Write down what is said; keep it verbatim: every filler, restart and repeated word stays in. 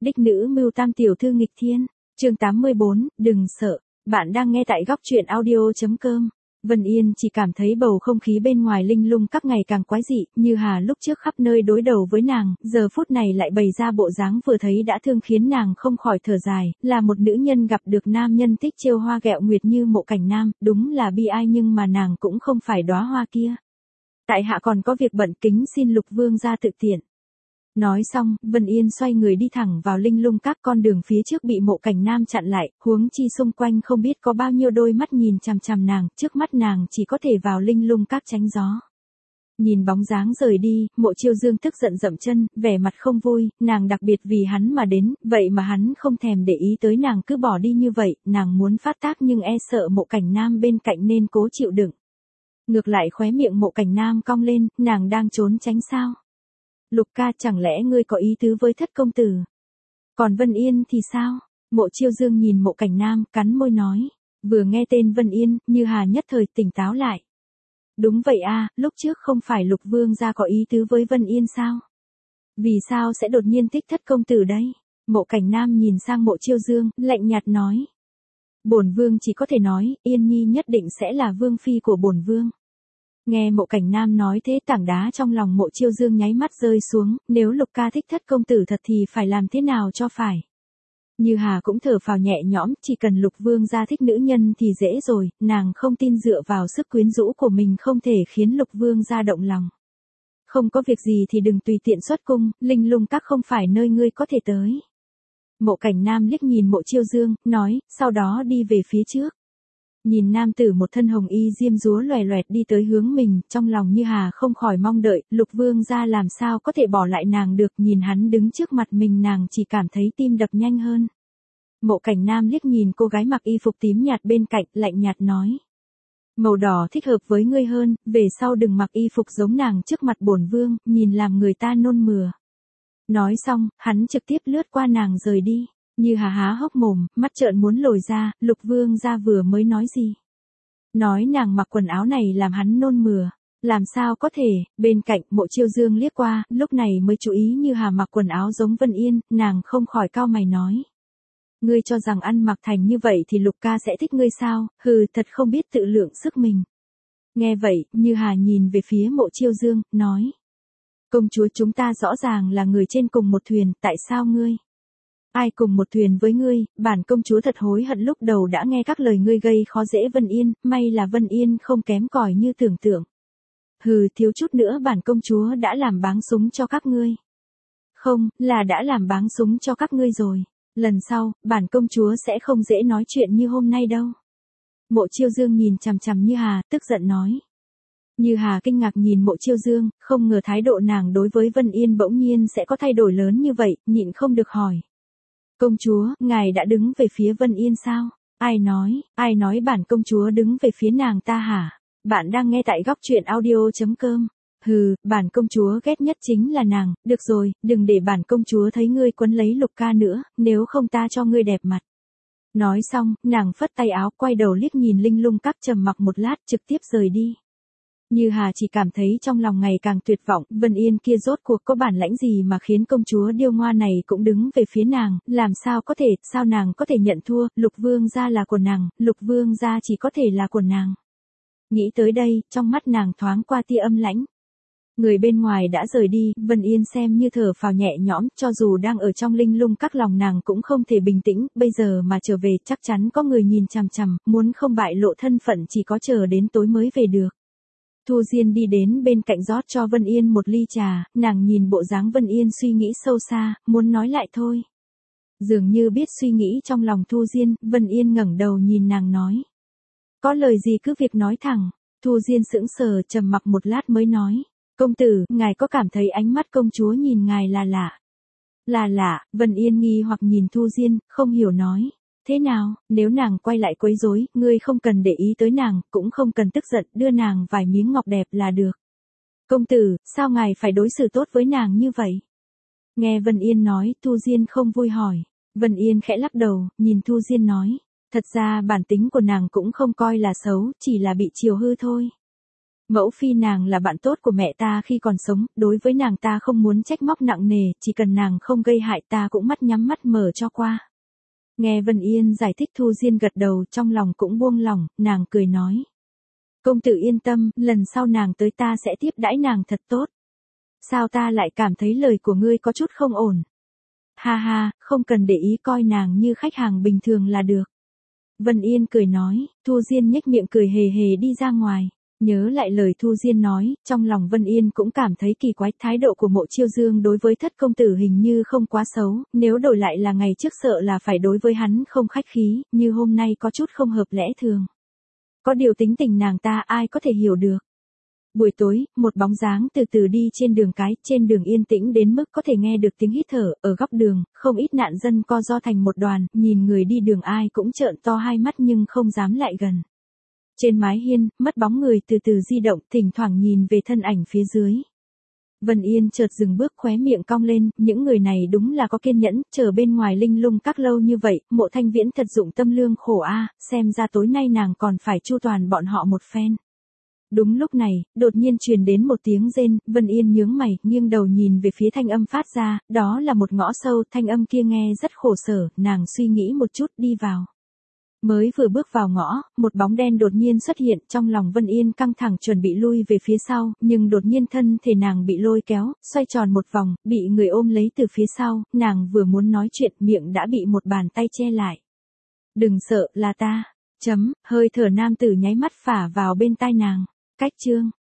Đích nữ mưu tam tiểu thư nghịch thiên. Chương tám mươi bốn, đừng sợ. Bạn đang nghe tại góc truyện audio chấm com. Vân Yên chỉ cảm thấy bầu không khí bên ngoài linh lung các ngày càng quái dị, Như Hà lúc trước khắp nơi đối đầu với nàng, giờ phút này lại bày ra bộ dáng vừa thấy đã thương khiến nàng không khỏi thở dài, là một nữ nhân gặp được nam nhân thích trêu hoa ghẹo nguyệt như Mộ Cảnh Nam, đúng là bi ai, nhưng mà nàng cũng không phải đóa hoa kia. Tại hạ còn có việc bận, kính xin Lục vương gia tự tiện. Nói xong, Vân Yên xoay người đi thẳng vào linh lung các, con đường phía trước bị Mộ Cảnh Nam chặn lại, huống chi xung quanh không biết có bao nhiêu đôi mắt nhìn chằm chằm nàng, trước mắt nàng chỉ có thể vào linh lung các tránh gió. Nhìn bóng dáng rời đi, Mộ Chiêu Dương tức giận dậm chân, vẻ mặt không vui, nàng đặc biệt vì hắn mà đến, vậy mà hắn không thèm để ý tới nàng, cứ bỏ đi như vậy, nàng muốn phát tác nhưng e sợ Mộ Cảnh Nam bên cạnh nên cố chịu đựng. Ngược lại khóe miệng Mộ Cảnh Nam cong lên, nàng đang trốn tránh sao? Lục ca, chẳng lẽ ngươi có ý tứ với thất công tử? Còn Vân Yên thì sao? Mộ Chiêu Dương nhìn Mộ Cảnh Nam, cắn môi nói. Vừa nghe tên Vân Yên, Như Hà nhất thời tỉnh táo lại. Đúng vậy a, lúc trước không phải Lục vương gia có ý tứ với Vân Yên sao? Vì sao sẽ đột nhiên thích thất công tử đấy? Mộ Cảnh Nam nhìn sang Mộ Chiêu Dương, lạnh nhạt nói. Bổn vương chỉ có thể nói, Yên Nhi nhất định sẽ là vương phi của bổn vương. Nghe Mộ Cảnh Nam nói thế, tảng đá trong lòng Mộ Chiêu Dương nháy mắt rơi xuống, nếu Lục ca thích thất công tử thật thì phải làm thế nào cho phải. Như Hà cũng thở phào nhẹ nhõm, chỉ cần Lục vương gia thích nữ nhân thì dễ rồi, nàng không tin dựa vào sức quyến rũ của mình không thể khiến Lục vương gia động lòng. Không có việc gì thì đừng tùy tiện xuất cung, linh lung các không phải nơi ngươi có thể tới. Mộ Cảnh Nam liếc nhìn Mộ Chiêu Dương, nói, sau đó đi về phía trước. Nhìn nam tử một thân hồng y diêm dúa loè loẹt đi tới hướng mình, trong lòng Như Hà không khỏi mong đợi, Lục vương gia làm sao có thể bỏ lại nàng được, nhìn hắn đứng trước mặt mình nàng chỉ cảm thấy tim đập nhanh hơn. Mộ Cảnh Nam liếc nhìn cô gái mặc y phục tím nhạt bên cạnh, lạnh nhạt nói. Màu đỏ thích hợp với ngươi hơn, về sau đừng mặc y phục giống nàng trước mặt bổn vương, nhìn làm người ta nôn mửa. Nói xong, hắn trực tiếp lướt qua nàng rời đi. Như Hà há hốc mồm, mắt trợn muốn lồi ra, Lục vương gia vừa mới nói gì? Nói nàng mặc quần áo này làm hắn nôn mửa. Làm sao có thể? Bên cạnh, Mộ Chiêu Dương liếc qua, lúc này mới chú ý Như Hà mặc quần áo giống Vân Yên, nàng không khỏi cau mày nói. Ngươi cho rằng ăn mặc thành như vậy thì Lục ca sẽ thích ngươi sao? Hừ, thật không biết tự lượng sức mình. Nghe vậy, Như Hà nhìn về phía Mộ Chiêu Dương, nói. Công chúa, chúng ta rõ ràng là người trên cùng một thuyền, tại sao ngươi? Ai cùng một thuyền với ngươi, bản công chúa thật hối hận lúc đầu đã nghe các lời ngươi gây khó dễ Vân Yên, may là Vân Yên không kém cỏi như tưởng tượng. Hừ, thiếu chút nữa bản công chúa đã làm báng súng cho các ngươi. Không, là đã làm báng súng cho các ngươi rồi. Lần sau, bản công chúa sẽ không dễ nói chuyện như hôm nay đâu. Mộ Chiêu Dương nhìn chằm chằm Như Hà, tức giận nói. Như Hà kinh ngạc nhìn Mộ Chiêu Dương, không ngờ thái độ nàng đối với Vân Yên bỗng nhiên sẽ có thay đổi lớn như vậy, nhịn không được hỏi. Công chúa, ngài đã đứng về phía Vân Yên sao? Ai nói, ai nói bản công chúa đứng về phía nàng ta hả? Bạn đang nghe tại góc truyện audio chấm com. Hừ, bản công chúa ghét nhất chính là nàng, được rồi, đừng để bản công chúa thấy ngươi quấn lấy Lục ca nữa, nếu không ta cho ngươi đẹp mặt. Nói xong, nàng phất tay áo, quay đầu liếc nhìn linh lung các, trầm mặc một lát, trực tiếp rời đi. Như Hà chỉ cảm thấy trong lòng ngày càng tuyệt vọng, Vân Yên kia rốt cuộc có bản lãnh gì mà khiến công chúa điêu ngoa này cũng đứng về phía nàng, làm sao có thể, sao nàng có thể nhận thua, Lục vương gia là của nàng, Lục vương gia chỉ có thể là của nàng. Nghĩ tới đây, trong mắt nàng thoáng qua tia âm lãnh. Người bên ngoài đã rời đi, Vân Yên xem như thở phào nhẹ nhõm, cho dù đang ở trong linh lung các lòng nàng cũng không thể bình tĩnh, bây giờ mà trở về chắc chắn có người nhìn chằm chằm, muốn không bại lộ thân phận chỉ có chờ đến tối mới về được. Thu Diên đi đến bên cạnh rót cho Vân Yên một ly trà, nàng nhìn bộ dáng Vân Yên suy nghĩ sâu xa, muốn nói lại thôi. Dường như biết suy nghĩ trong lòng Thu Diên, Vân Yên ngẩng đầu nhìn nàng nói. Có lời gì cứ việc nói thẳng. Thu Diên sững sờ, trầm mặc một lát mới nói. Công tử, ngài có cảm thấy ánh mắt công chúa nhìn ngài là lạ? Là lạ, Vân Yên nghi hoặc nhìn Thu Diên, không hiểu nói. Thế nào, nếu nàng quay lại quấy rối, ngươi không cần để ý tới nàng, cũng không cần tức giận, đưa nàng vài miếng ngọc đẹp là được. Công tử, sao ngài phải đối xử tốt với nàng như vậy? Nghe Vân Yên nói, Thu Diên không vui hỏi. Vân Yên khẽ lắc đầu, nhìn Thu Diên nói. Thật ra bản tính của nàng cũng không coi là xấu, chỉ là bị chiều hư thôi. Mẫu phi nàng là bạn tốt của mẹ ta khi còn sống, đối với nàng ta không muốn trách móc nặng nề, chỉ cần nàng không gây hại ta cũng mắt nhắm mắt mở cho qua. Nghe Vân Yên giải thích Thu Diên gật đầu, trong lòng cũng buông lỏng, nàng cười nói. Công tử yên tâm, lần sau nàng tới ta sẽ tiếp đãi nàng thật tốt. Sao ta lại cảm thấy lời của ngươi có chút không ổn? Ha ha, không cần để ý, coi nàng như khách hàng bình thường là được. Vân Yên cười nói, Thu Diên nhếch miệng cười hề hề đi ra ngoài. Nhớ lại lời Thu Diên nói, trong lòng Vân Yên cũng cảm thấy kỳ quái, thái độ của Mộ Chiêu Dương đối với thất công tử hình như không quá xấu, nếu đổi lại là ngày trước sợ là phải đối với hắn không khách khí, như hôm nay có chút không hợp lẽ thường. Có điều tính tình nàng ta ai có thể hiểu được. Buổi tối, một bóng dáng từ từ đi trên đường cái, trên đường yên tĩnh đến mức có thể nghe được tiếng hít thở, ở góc đường, không ít nạn dân co ro thành một đoàn, nhìn người đi đường ai cũng trợn to hai mắt nhưng không dám lại gần. Trên mái hiên, mất bóng người từ từ di động, thỉnh thoảng nhìn về thân ảnh phía dưới. Vân Yên chợt dừng bước, khóe miệng cong lên, những người này đúng là có kiên nhẫn, chờ bên ngoài linh lung các lâu như vậy, Mộ Thanh Viễn thật dụng tâm lương khổ a, xem ra tối nay nàng còn phải chu toàn bọn họ một phen. Đúng lúc này, đột nhiên truyền đến một tiếng rên, Vân Yên nhướng mày, nghiêng đầu nhìn về phía thanh âm phát ra, đó là một ngõ sâu, thanh âm kia nghe rất khổ sở, nàng suy nghĩ một chút đi vào. Mới vừa bước vào ngõ, một bóng đen đột nhiên xuất hiện, trong lòng Vân Yên căng thẳng chuẩn bị lui về phía sau, nhưng đột nhiên thân thể nàng bị lôi kéo, xoay tròn một vòng, bị người ôm lấy từ phía sau, nàng vừa muốn nói chuyện, miệng đã bị một bàn tay che lại. Đừng sợ, là ta. Chấm, hơi thở nam tử nháy mắt phả vào bên tai nàng. Cách chương